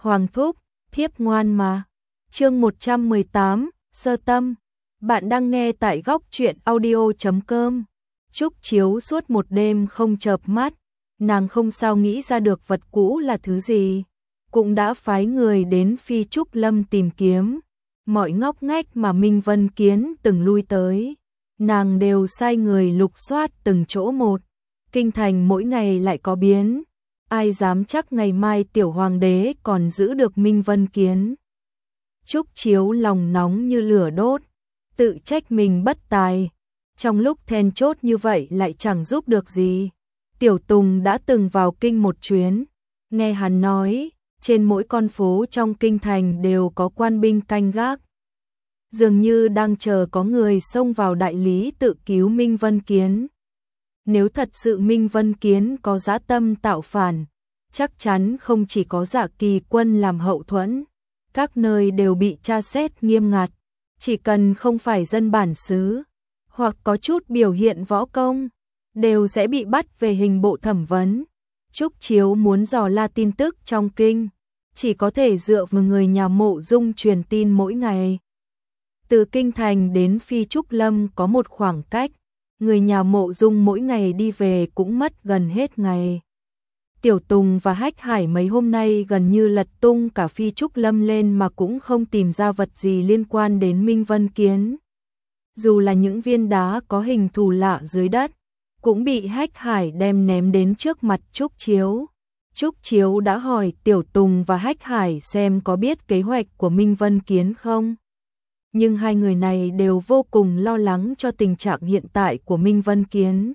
Hoàng thúc, thiếp ngoan mà. Chương 118, Sơ tâm. Bạn đang nghe tại góc truyện audio.com. Trúc Chiếu suốt một đêm không chợp mắt, nàng không sao nghĩ ra được vật cũ là thứ gì, cũng đã phái người đến Phi Trúc Lâm tìm kiếm. Mọi ngóc ngách mà Minh Vân Kiến từng lui tới, nàng đều sai người lục soát từng chỗ một. Kinh thành mỗi ngày lại có biến, ai dám chắc ngày mai tiểu hoàng đế còn giữ được Minh Vân Kiến. Trúc Chiếu lòng nóng như lửa đốt, tự trách mình bất tài, trong lúc then chốt như vậy lại chẳng giúp được gì. Tiểu Tùng đã từng vào kinh một chuyến, nghe hắn nói, trên mỗi con phố trong kinh thành đều có quan binh canh gác. Dường như đang chờ có người xông vào đại lý tự cứu Minh Vân Kiến. Nếu thật sự Minh Vân Kiến có dã tâm tạo phản, chắc chắn không chỉ có Dạ Kỳ Quân làm hậu thuẫn, các nơi đều bị tra xét nghiêm ngặt, chỉ cần không phải dân bản xứ, hoặc có chút biểu hiện võ công, đều sẽ bị bắt về hình bộ thẩm vấn. Trúc Chiếu muốn dò la tin tức trong kinh, chỉ có thể dựa vào người nhà Mộ Dung truyền tin mỗi ngày. Từ kinh thành đến Phi Trúc Lâm có một khoảng cách, người nhà Mộ Dung mỗi ngày đi về cũng mất gần hết ngày. Tiểu Tùng và Hách Hải mấy hôm nay gần như lật tung cả Phi Trúc Lâm lên mà cũng không tìm ra vật gì liên quan đến Minh Vân Kiến. Dù là những viên đá có hình thù lạ dưới đất, cũng bị Hách Hải đem ném đến trước mặt Trúc Chiếu. Trúc Chiếu đã hỏi Tiểu Tùng và Hách Hải xem có biết kế hoạch của Minh Vân Kiến không. Nhưng hai người này đều vô cùng lo lắng cho tình trạng hiện tại của Minh Vân Kiến.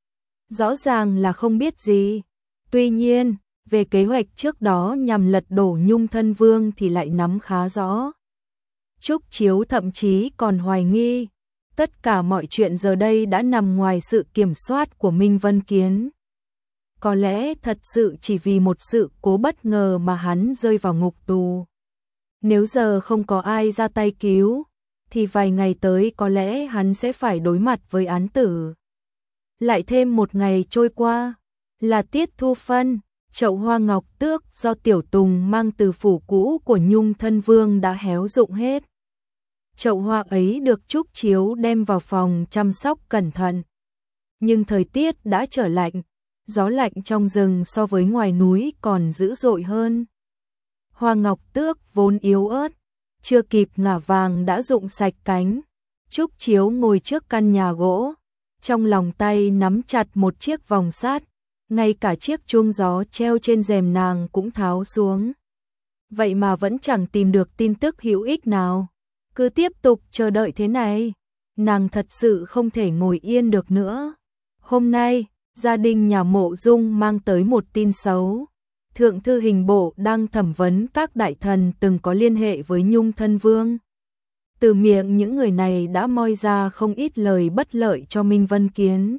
Rõ ràng là không biết gì. Tuy nhiên, về kế hoạch trước đó nhằm lật đổ Nhung Thân Vương thì lại nắm khá rõ. Trúc Chiếu thậm chí còn hoài nghi, tất cả mọi chuyện giờ đây đã nằm ngoài sự kiểm soát của Minh Vân Kiến. Có lẽ thật sự chỉ vì một sự cố bất ngờ mà hắn rơi vào ngục tù. Nếu giờ không có ai ra tay cứu, thì vài ngày tới có lẽ hắn sẽ phải đối mặt với án tử. Lại thêm một ngày trôi qua, là tiết thu phân, chậu hoa ngọc tước do Tiểu Tùng mang từ phủ cũ của Nhung Thân Vương đã héo rụng hết. Chậu hoa ấy được Trúc Chiếu đem vào phòng chăm sóc cẩn thận. Nhưng thời tiết đã trở lạnh, gió lạnh trong rừng so với ngoài núi còn dữ dội hơn. Hoa ngọc tước vốn yếu ớt, chưa kịp ngả vàng đã rụng sạch cánh. Trúc Chiếu ngồi trước căn nhà gỗ, trong lòng tay nắm chặt một chiếc vòng sắt, ngay cả chiếc chuông gió treo trên rèm nàng cũng tháo xuống. Vậy mà vẫn chẳng tìm được tin tức hữu ích nào. Cứ tiếp tục chờ đợi thế này, nàng thật sự không thể ngồi yên được nữa. Hôm nay, gia đình nhà Mộ Dung mang tới một tin xấu. Thượng thư hình bộ đang thẩm vấn các đại thần từng có liên hệ với Nhung Thân Vương. Từ miệng những người này đã moi ra không ít lời bất lợi cho Minh Vân Kiến.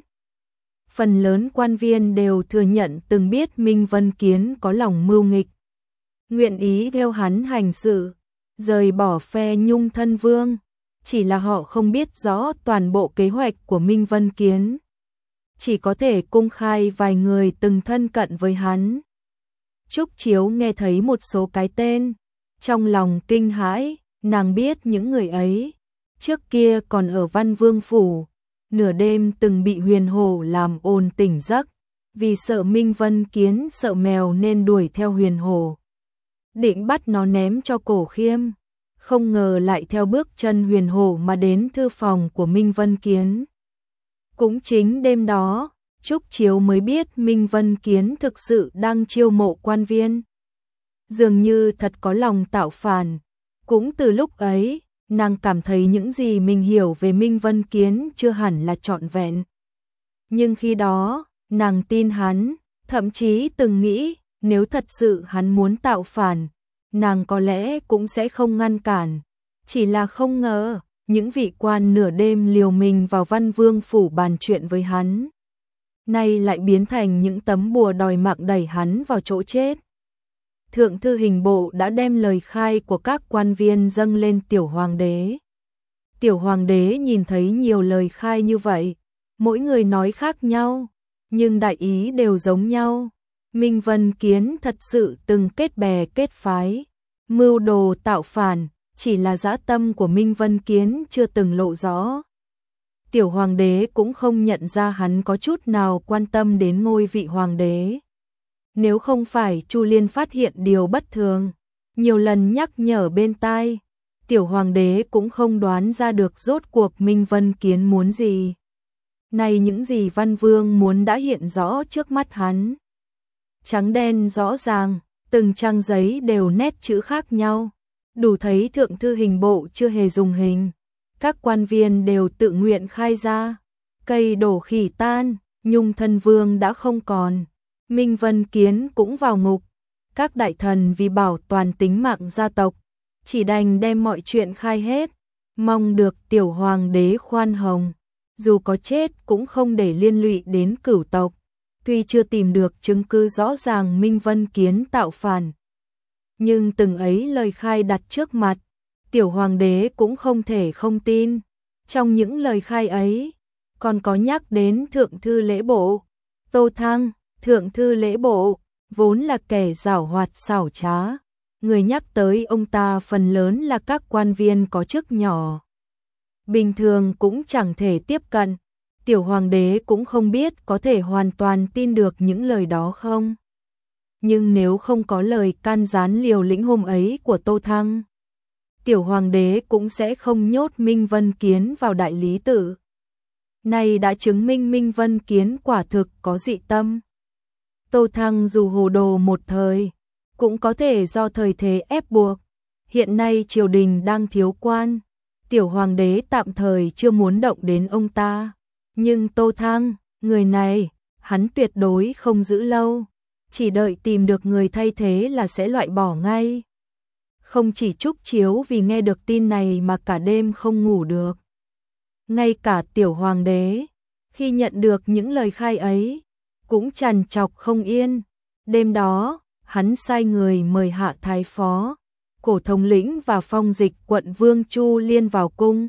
Phần lớn quan viên đều thừa nhận từng biết Minh Vân Kiến có lòng mưu nghịch, nguyện ý theo hắn hành sự, rời bỏ phe Nhung Thân Vương, chỉ là họ không biết rõ toàn bộ kế hoạch của Minh Vân Kiến. Chỉ có thể công khai vài người từng thân cận với hắn. Trúc Chiếu nghe thấy một số cái tên, trong lòng kinh hãi, nàng biết những người ấy, trước kia còn ở Văn Vương Phủ, nửa đêm từng bị Huyền Hổ làm ồn tỉnh giấc, vì sợ Minh Vân Kiến sợ mèo nên đuổi theo Huyền Hổ. Định bắt nó ném cho Cổ Khiêm, không ngờ lại theo bước chân Huyền Hổ mà đến thư phòng của Minh Vân Kiến. Cũng chính đêm đó, Trúc Chiếu mới biết Minh Vân Kiến thực sự đang chiêu mộ quan viên. Dường như thật có lòng tạo phản. Cũng từ lúc ấy, nàng cảm thấy những gì mình hiểu về Minh Vân Kiến chưa hẳn là trọn vẹn. Nhưng khi đó, nàng tin hắn, thậm chí từng nghĩ nếu thật sự hắn muốn tạo phản, nàng có lẽ cũng sẽ không ngăn cản. Chỉ là không ngờ, những vị quan nửa đêm liều mình vào Văn Vương Phủ bàn chuyện với hắn, nay lại biến thành những tấm bùa đòi mạng đẩy hắn vào chỗ chết. Thượng thư hình bộ đã đem lời khai của các quan viên dâng lên tiểu hoàng đế. Tiểu hoàng đế nhìn thấy nhiều lời khai như vậy, mỗi người nói khác nhau, nhưng đại ý đều giống nhau. Minh Vân Kiến thật sự từng kết bè kết phái, mưu đồ tạo phản, chỉ là dã tâm của Minh Vân Kiến chưa từng lộ rõ. Tiểu hoàng đế cũng không nhận ra hắn có chút nào quan tâm đến ngôi vị hoàng đế. Nếu không phải Chu Liên phát hiện điều bất thường, nhiều lần nhắc nhở bên tai, tiểu hoàng đế cũng không đoán ra được rốt cuộc Minh Vân Kiến muốn gì. Này những gì Văn Vương muốn đã hiện rõ trước mắt hắn. Trắng đen rõ ràng, từng trang giấy đều nét chữ khác nhau, đủ thấy thượng thư hình bộ chưa hề dùng hình. Các quan viên đều tự nguyện khai ra, cây đổ khỉ tan, Nhung thân vương đã không còn, Minh Vân Kiến cũng vào ngục. Các đại thần vì bảo toàn tính mạng gia tộc, chỉ đành đem mọi chuyện khai hết, mong được tiểu hoàng đế khoan hồng, dù có chết cũng không để liên lụy đến cửu tộc. Tuy chưa tìm được chứng cứ rõ ràng Minh Vân Kiến tạo phản, nhưng từng ấy lời khai đặt trước mặt, tiểu hoàng đế cũng không thể không tin. Trong những lời khai ấy, còn có nhắc đến thượng thư lễ bộ, Tô Thăng. Thượng thư lễ bộ, vốn là kẻ giảo hoạt xảo trá, người nhắc tới ông ta phần lớn là các quan viên có chức nhỏ. Bình thường cũng chẳng thể tiếp cận, tiểu hoàng đế cũng không biết có thể hoàn toàn tin được những lời đó không. Nhưng nếu không có lời can gián liều lĩnh hôm ấy của Tô Thăng, tiểu hoàng đế cũng sẽ không nhốt Minh Vân Kiến vào đại lý tự. Này đã chứng minh Minh Vân Kiến quả thực có dị tâm. Tô Thăng dù hồ đồ một thời, cũng có thể do thời thế ép buộc. Hiện nay triều đình đang thiếu quan, tiểu hoàng đế tạm thời chưa muốn động đến ông ta. Nhưng Tô Thăng, người này, hắn tuyệt đối không giữ lâu, chỉ đợi tìm được người thay thế là sẽ loại bỏ ngay. Không chỉ Trúc Chiếu vì nghe được tin này mà cả đêm không ngủ được. Ngay cả tiểu hoàng đế, khi nhận được những lời khai ấy, cũng trằn trọc không yên. Đêm đó, hắn sai người mời Hạ Thái Phó, Cổ thống lĩnh và phong dịch quận Vương Chu Liên vào cung.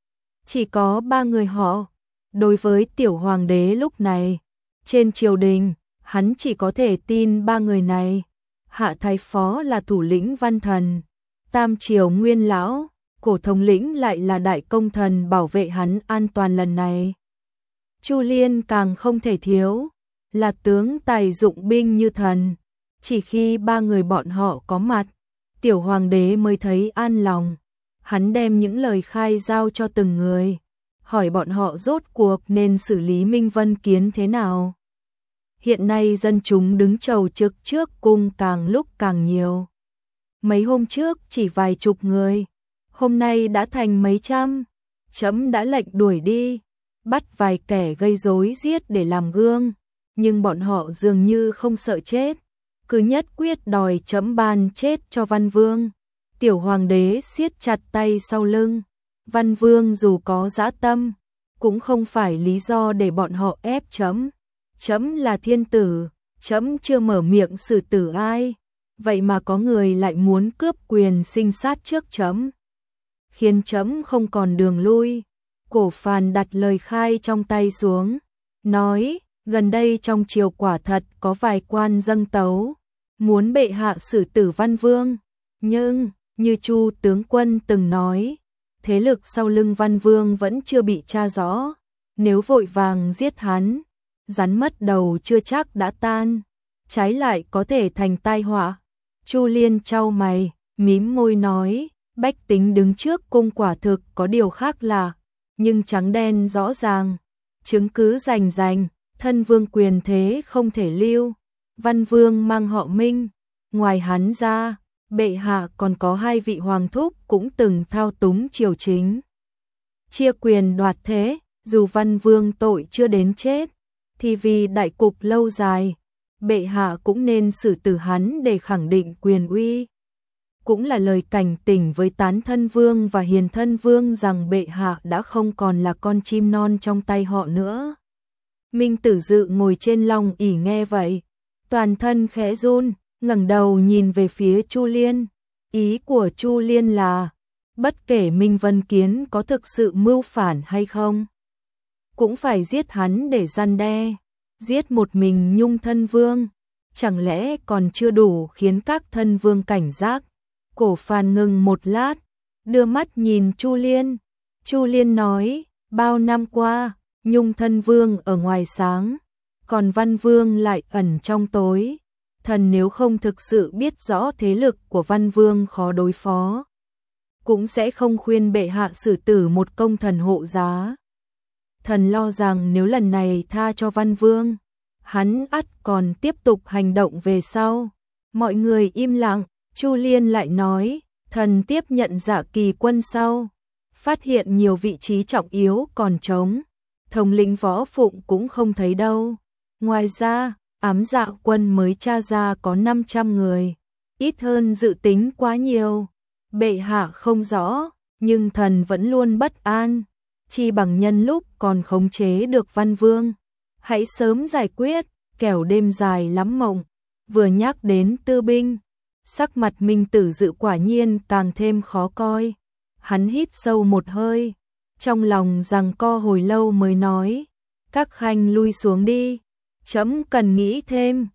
Chỉ có 3 người họ. Đối với tiểu hoàng đế lúc này, trên triều đình, hắn chỉ có thể tin 3 người này. Hạ Thái Phó là thủ lĩnh văn thần, Tam Triều Nguyên Lão, Cổ thống lĩnh lại là đại công thần bảo vệ hắn an toàn lần này. Chu Liên càng không thể thiếu, là tướng tài dụng binh như thần. Chỉ khi 3 người bọn họ có mặt, tiểu hoàng đế mới thấy an lòng. Hắn đem những lời khai giao cho từng người, hỏi bọn họ rốt cuộc nên xử lý Minh Vân Kiến thế nào. Hiện nay dân chúng đứng chầu trực trước cung càng lúc càng nhiều. Mấy hôm trước chỉ vài chục người, hôm nay đã thành mấy trăm. Trẫm đã lệnh đuổi đi, bắt vài kẻ gây rối giết để làm gương, nhưng bọn họ dường như không sợ chết, cứ nhất quyết đòi trẫm ban chết cho Văn Vương. Tiểu hoàng đế siết chặt tay sau lưng, Văn Vương dù có dã tâm, cũng không phải lý do để bọn họ ép trẫm. Trẫm là thiên tử, trẫm chưa mở miệng xử tử ai, vậy mà có người lại muốn cướp quyền sinh sát trước trẫm, khiến trẫm không còn đường lui. Cổ Phàn đặt lời khai trong tay xuống, nói, gần đây trong triều quả thật có vài quan dâng tấu, muốn bệ hạ xử tử Văn Vương, nhưng, như Chu tướng quân từng nói, thế lực sau lưng Văn Vương vẫn chưa bị tra rõ, nếu vội vàng giết hắn, rắn mất đầu chưa chắc đã tan, trái lại có thể thành tai họa. Chu Liên chau mày, mím môi nói, bách tính đứng trước cung quả thực có điều khác lạ, nhưng trắng đen rõ ràng, chứng cứ rành rành, thân vương quyền thế không thể lưu. Văn Vương mang họ Minh, ngoài hắn ra, bệ hạ còn có 2 vị hoàng thúc cũng từng thao túng triều chính, chia quyền đoạt thế. Dù Văn Vương tội chưa đến chết, thì vì đại cục lâu dài, bệ hạ cũng nên xử tử hắn để khẳng định quyền uy. Cũng là lời cảnh tỉnh với Tán Thân Vương và Hiền Thân Vương rằng bệ hạ đã không còn là con chim non trong tay họ nữa. Minh Tử Dự ngồi trên long ỷ nghe vậy, toàn thân khẽ run, ngẩng đầu nhìn về phía Chu Liên. Ý của Chu Liên là, bất kể Minh Vân Kiến có thực sự mưu phản hay không, cũng phải giết hắn để răn đe. Giết một mình Nhung Thân Vương, chẳng lẽ còn chưa đủ khiến các thân vương cảnh giác. Cổ Phàn ngừng một lát, đưa mắt nhìn Chu Liên. Chu Liên nói, bao năm qua, Nhung thân vương ở ngoài sáng, còn Văn Vương lại ẩn trong tối. Thần nếu không thực sự biết rõ thế lực của Văn Vương khó đối phó, cũng sẽ không khuyên bệ hạ xử tử một công thần hộ giá. Thần lo rằng nếu lần này tha cho Văn Vương, hắn ắt còn tiếp tục hành động về sau. Mọi người im lặng, Chu Liên lại nói, thần tiếp nhận Dạ Kỳ quân sau, phát hiện nhiều vị trí trọng yếu còn trống, thống lĩnh Võ Phụng cũng không thấy đâu. Ngoài ra, ám Dạ quân mới tra ra có 500 người, ít hơn dự tính quá nhiều. Bệ hạ không rõ, nhưng thần vẫn luôn bất an, chi bằng nhân lúc còn khống chế được Văn Vương, hãy sớm giải quyết, kẻo đêm dài lắm mộng. Vừa nhắc đến tư binh, sắc mặt Minh Tử Dự quả nhiên càng thêm khó coi. Hắn hít sâu một hơi, trong lòng giằng co hồi lâu mới nói, các khanh lui xuống đi, trẫm cần nghĩ thêm,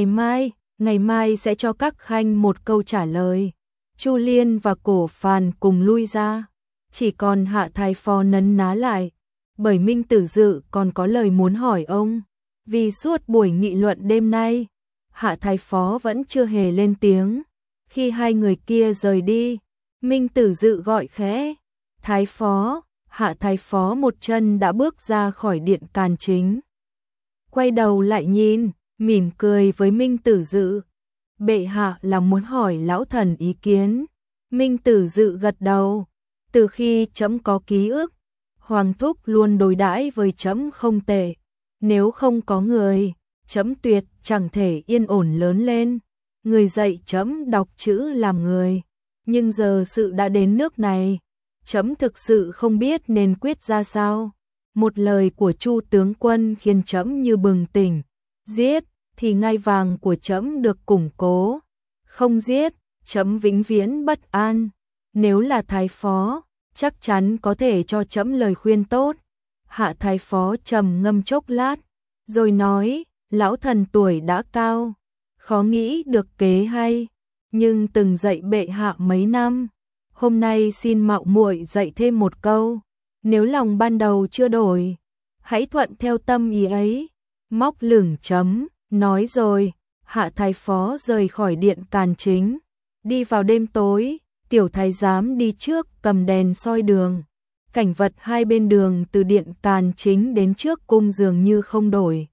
ngày mai sẽ cho các khanh một câu trả lời. Chu Liên và Cổ Phàn cùng lui ra, chỉ còn Hạ Thái Phó nấn ná lại, bởi Minh Tử Dự còn có lời muốn hỏi ông. Vì suốt buổi nghị luận đêm nay, Hạ Thái Phó vẫn chưa hề lên tiếng. Khi hai người kia rời đi, Minh Tử Dự gọi khẽ, Thái Phó. Hạ Thái Phó một chân đã bước ra khỏi điện Càn Chính, quay đầu lại nhìn, mỉm cười với Minh Tử Dự. Bệ hạ là muốn hỏi lão thần ý kiến. Minh Tử Dự gật đầu. Từ khi trẫm có ký ức, Hoàng thúc luôn đối đãi với trẫm không tệ. Nếu không có người, trẫm tuyệt chẳng thể yên ổn lớn lên. Người dạy trẫm đọc chữ làm người. Nhưng giờ sự đã đến nước này, trẫm thực sự không biết nên quyết ra sao. Một lời của Chu tướng quân khiến trẫm như bừng tỉnh. Giết thì ngai vàng của trẫm được củng cố, không giết, trẫm vĩnh viễn bất an. Nếu là Thái Phó, chắc chắn có thể cho trẫm lời khuyên tốt. Hạ Thái Phó trầm ngâm chốc lát, rồi nói, lão thần tuổi đã cao, khó nghĩ được kế hay, nhưng từng dạy bệ hạ mấy năm, hôm nay xin mạo muội dạy thêm một câu. Nếu lòng ban đầu chưa đổi, hãy thuận theo tâm ý ấy. Móc lửng chấm, nói rồi, Hạ Thái Phó rời khỏi điện Càn Chính, đi vào đêm tối. Tiểu thái giám đi trước cầm đèn soi đường. Cảnh vật hai bên đường từ điện Càn Chính đến trước cung dường như không đổi.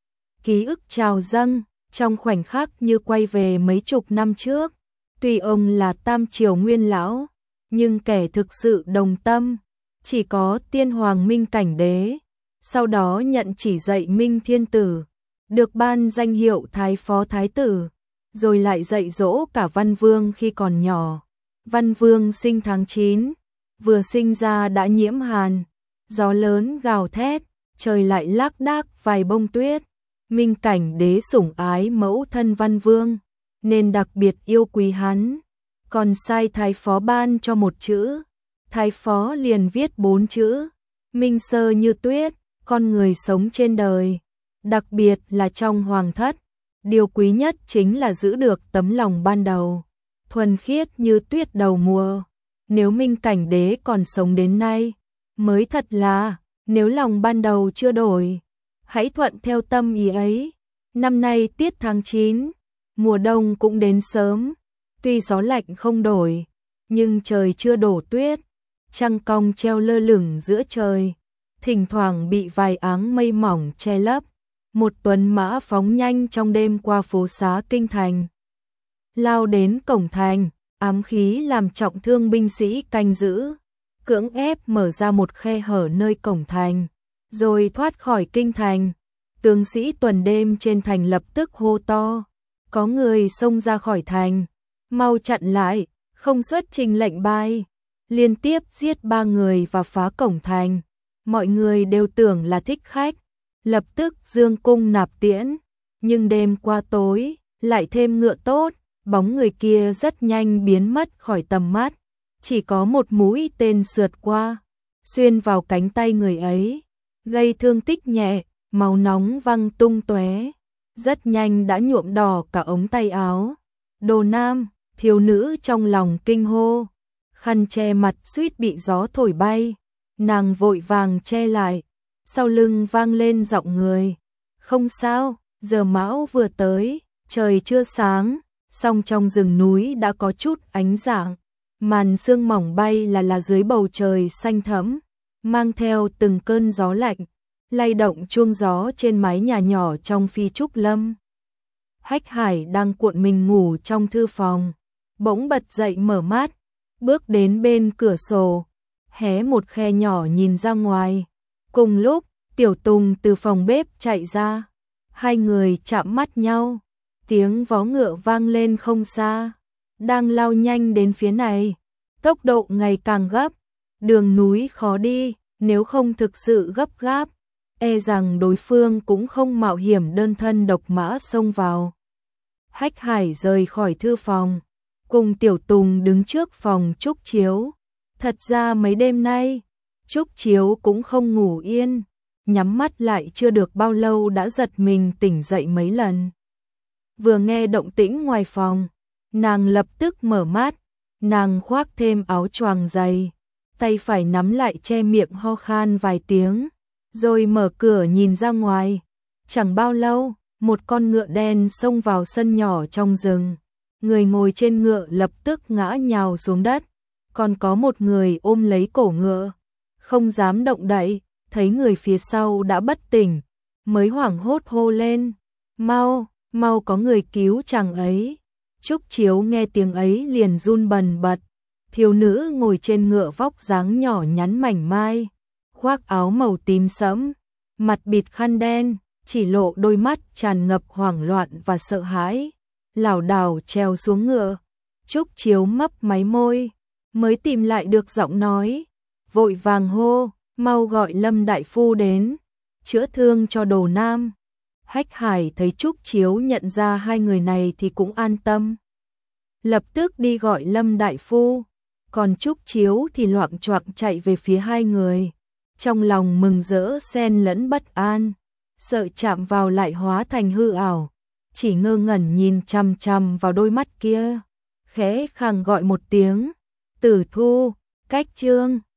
Ký ức trào dâng, trong khoảnh khắc như quay về mấy chục năm trước. Tuy ông là Tam Triều Nguyên Lão, nhưng kẻ thực sự đồng tâm chỉ có Tiên Hoàng Minh Cảnh Đế. Sau đó nhận chỉ dạy Minh Thiên Tử, được ban danh hiệu Thái Phó Thái Tử, rồi lại dạy dỗ cả Văn Vương khi còn nhỏ. Văn Vương sinh tháng 9, vừa sinh ra đã nhiễm hàn, gió lớn gào thét, trời lại lác đác vài bông tuyết. Minh Cảnh Đế sủng ái mẫu thân Văn Vương, nên đặc biệt yêu quý hắn, còn sai Thái Phó ban cho một chữ. Thái Phó liền viết 4 chữ, minh sơ như tuyết, con người sống trên đời, đặc biệt là trong hoàng thất. Điều quý nhất chính là giữ được tấm lòng ban đầu, thuần khiết như tuyết đầu mùa. Nếu Minh Cảnh Đế còn sống đến nay, mới thật là, nếu lòng ban đầu chưa đổi, hãy thuận theo tâm ý ấy. Năm nay tiết tháng 9, mùa đông cũng đến sớm, tuy gió lạnh không đổi, nhưng trời chưa đổ tuyết, trăng cong treo lơ lửng giữa trời, thỉnh thoảng bị vài áng mây mỏng che lấp. Một tuấn mã phóng nhanh trong đêm qua phố xá kinh thành, lao đến cổng thành, ám khí làm trọng thương binh sĩ canh giữ, cưỡng ép mở ra một khe hở nơi cổng thành, rồi thoát khỏi kinh thành. Tướng sĩ tuần đêm trên thành lập tức hô to, có người xông ra khỏi thành, mau chặn lại, không xuất trình lệnh bài. Liên tiếp giết 3 người và phá cổng thành. Mọi người đều tưởng là thích khách, lập tức dương cung nạp tiễn, nhưng đêm qua tối, lại thêm ngựa tốt, bóng người kia rất nhanh biến mất khỏi tầm mắt, chỉ có một mũi tên sượt qua, xuyên vào cánh tay người ấy, gây thương tích nhẹ, máu nóng văng tung tóe. rất nhanh đã nhuộm đỏ cả ống tay áo. Đồ Nam, thiếu nữ trong lòng kinh hô, khăn che mặt suýt bị gió thổi bay, nàng vội vàng che lại, sau lưng vang lên giọng người. Không sao, giờ mão vừa tới, trời chưa sáng, song trong rừng núi đã có chút ánh rạng, màn sương mỏng bay là dưới bầu trời xanh thẫm, mang theo từng cơn gió lạnh, lay động chuông gió trên mái nhà nhỏ trong Phi Trúc Lâm. Hách Hải đang cuộn mình ngủ trong thư phòng, bỗng bật dậy mở mắt, bước đến bên cửa sổ, hé một khe nhỏ nhìn ra ngoài. Cùng lúc, Tiểu Tùng từ phòng bếp chạy ra, hai người chạm mắt nhau, tiếng vó ngựa vang lên không xa, đang lao nhanh đến phía này, tốc độ ngày càng gấp, đường núi khó đi, nếu không thực sự gấp gáp, e rằng đối phương cũng không mạo hiểm đơn thân độc mã xông vào. Hách Hải rời khỏi thư phòng, cùng Tiểu Tùng đứng trước phòng Trúc Chiếu. Thật ra mấy đêm nay, Trúc Chiếu cũng không ngủ yên, nhắm mắt lại chưa được bao lâu đã giật mình tỉnh dậy mấy lần. Vừa nghe động tĩnh ngoài phòng, nàng lập tức mở mắt, nàng khoác thêm áo choàng dày, tay phải nắm lại che miệng ho khan vài tiếng, rồi mở cửa nhìn ra ngoài. Chẳng bao lâu, một con ngựa đen xông vào sân nhỏ trong rừng, người ngồi trên ngựa lập tức ngã nhào xuống đất, còn có một người ôm lấy cổ ngựa, không dám động đậy, thấy người phía sau đã bất tỉnh, mới hoảng hốt hô lên, mau, mau có người cứu chàng ấy. Trúc Chiếu nghe tiếng ấy liền run bần bật, thiếu nữ ngồi trên ngựa vóc dáng nhỏ nhắn mảnh mai, khoác áo màu tím sẫm, mặt bịt khăn đen, chỉ lộ đôi mắt tràn ngập hoảng loạn và sợ hãi, lảo đảo trèo xuống ngựa. Trúc Chiếu mấp máy môi, mới tìm lại được giọng nói, vội vàng hô, mau gọi Lâm đại phu đến, chữa thương cho Đồ Nam. Hách Hải thấy Trúc Chiếu nhận ra hai người này thì cũng an tâm, lập tức đi gọi Lâm đại phu, còn Trúc Chiếu thì loạng choạng chạy về phía hai người, trong lòng mừng rỡ xen lẫn bất an, sợ chạm vào lại hóa thành hư ảo, chỉ ngơ ngẩn nhìn chằm chằm vào đôi mắt kia, khẽ khàng gọi một tiếng, Tử Thu, cách chương.